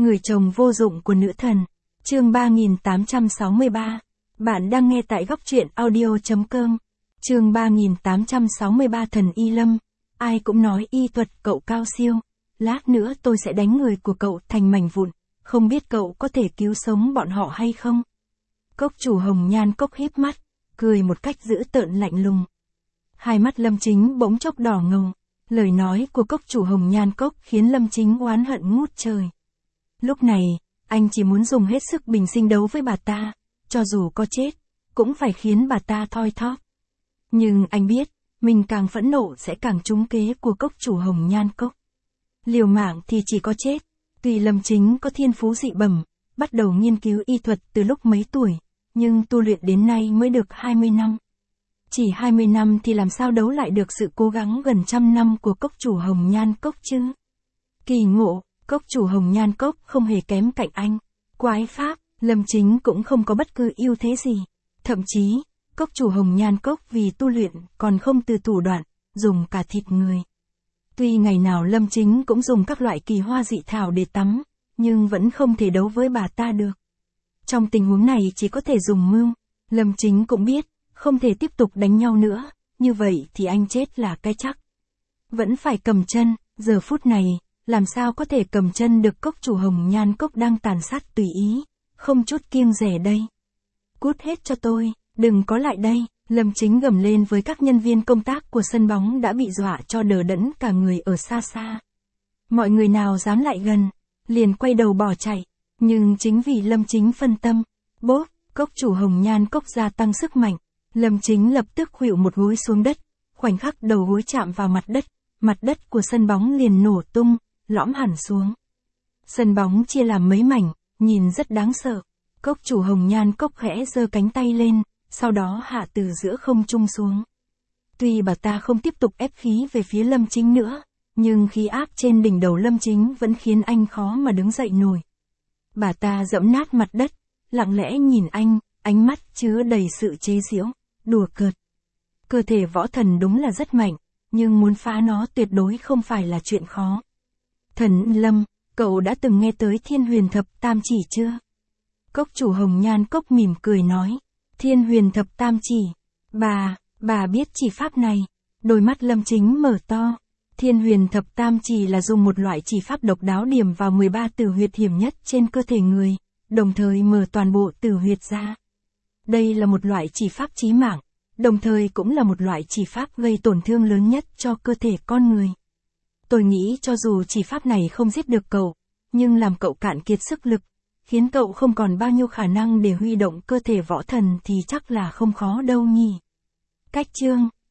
Người chồng vô dụng của nữ thần. Chương 3863. Bạn đang nghe tại góc truyện audio.com. Chương 3863 Thần Y Lâm. Ai cũng nói y thuật cậu cao siêu. Lát nữa tôi sẽ đánh người của cậu thành mảnh vụn. Không biết cậu có thể cứu sống bọn họ hay không? Cốc chủ Hồng Nhan Cốc híp mắt, cười một cách dữ tợn lạnh lùng. Hai mắt Lâm Chính bỗng chốc đỏ ngầu. Lời nói của cốc chủ Hồng Nhan Cốc khiến Lâm Chính oán hận ngút trời. Lúc này, anh chỉ muốn dùng hết sức bình sinh đấu với bà ta, cho dù có chết, cũng phải khiến bà ta thoi thóp. Nhưng anh biết, mình càng phẫn nộ sẽ càng trúng kế của cốc chủ Hồng Nhan Cốc. Liều mạng thì chỉ có chết. Tuy Lâm Chính có thiên phú dị bẩm, bắt đầu nghiên cứu y thuật từ lúc mấy tuổi, nhưng tu luyện đến nay mới được 20 năm. Chỉ 20 năm thì làm sao đấu lại được sự cố gắng gần trăm năm của cốc chủ Hồng Nhan Cốc chứ? Kỳ ngộ, cốc chủ Hồng Nhan Cốc không hề kém cạnh anh. Quái pháp, Lâm Chính cũng không có bất cứ ưu thế gì. Thậm chí, cốc chủ Hồng Nhan Cốc vì tu luyện còn không từ thủ đoạn, dùng cả thịt người. Tuy ngày nào Lâm Chính cũng dùng các loại kỳ hoa dị thảo để tắm, nhưng vẫn không thể đấu với bà ta được. Trong tình huống này chỉ có thể dùng mưu. Lâm Chính cũng biết, không thể tiếp tục đánh nhau nữa, như vậy thì anh chết là cái chắc. Vẫn phải cầm chân, giờ phút này, làm sao có thể cầm chân được cốc chủ Hồng Nhan Cốc đang tàn sát tùy ý, không chút kiêng dè đây. Cút hết cho tôi, đừng có lại đây, Lâm Chính gầm lên với các nhân viên công tác của sân bóng đã bị dọa cho đờ đẫn cả người ở xa xa. Mọi người nào dám lại gần, liền quay đầu bỏ chạy, nhưng chính vì Lâm Chính phân tâm, bốp, cốc chủ Hồng Nhan Cốc gia tăng sức mạnh, Lâm Chính lập tức khuỵu một gối xuống đất, khoảnh khắc đầu gối chạm vào mặt đất của sân bóng liền nổ tung, lõm hẳn xuống. Sân bóng chia làm mấy mảnh, nhìn rất đáng sợ. Cốc chủ Hồng Nhan Cốc khẽ giơ cánh tay lên, sau đó hạ từ giữa không trung xuống. Tuy bà ta không tiếp tục ép khí về phía Lâm Chính nữa, nhưng khí áp trên đỉnh đầu Lâm Chính vẫn khiến anh khó mà đứng dậy nổi. Bà ta dẫm nát mặt đất, lặng lẽ nhìn anh, ánh mắt chứa đầy sự chế giễu, đùa cợt. Cơ thể võ thần đúng là rất mạnh, nhưng muốn phá nó tuyệt đối không phải là chuyện khó. Thần Lâm, cậu đã từng nghe tới Thiên Huyền Thập Tam Chỉ chưa? Cốc chủ Hồng Nhan Cốc mỉm cười nói. Thiên Huyền Thập Tam Chỉ. Bà biết chỉ pháp này. Đôi mắt Lâm Chính mở to. Thiên Huyền Thập Tam Chỉ là dùng một loại chỉ pháp độc đáo điểm vào 13 tử huyệt hiểm nhất trên cơ thể người, đồng thời mở toàn bộ tử huyệt ra. Đây là một loại chỉ pháp chí mạng, đồng thời cũng là một loại chỉ pháp gây tổn thương lớn nhất cho cơ thể con người. Tôi nghĩ cho dù chỉ pháp này không giết được cậu, nhưng làm cậu cạn kiệt sức lực, khiến cậu không còn bao nhiêu khả năng để huy động cơ thể võ thần thì chắc là không khó đâu nhỉ. Cách chương,